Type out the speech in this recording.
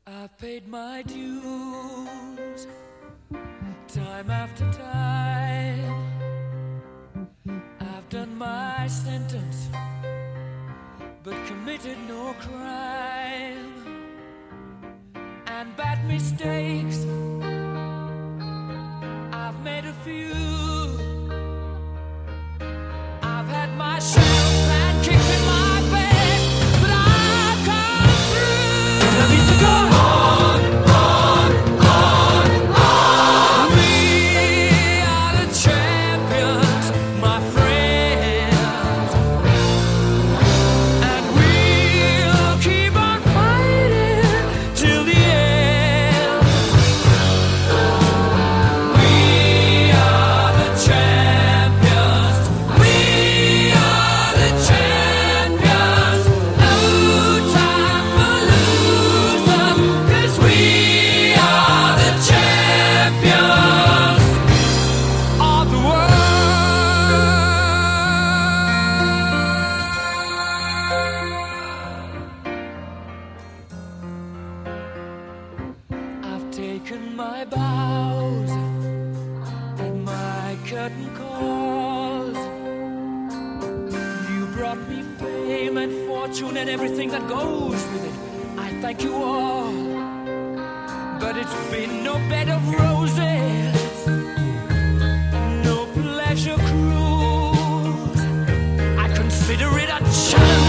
I've paid my dues time after time. I've done my sentence, but committed no crime. And bad mistakes, I've made a few. I've had my shells and kicked in my face, but I've come through. And I need to go on, on. We are the champions, my friends, and we'll keep on fighting till the end. We are the champions. We are the champions. No time for losers, 'cause we are the champions of the world. I've taken my bows and my curtain calls. You brought me fame and fortune and everything that goes with it. I thank you all, but it's been no bed of roses, no pleasure cruise. I consider it a challenge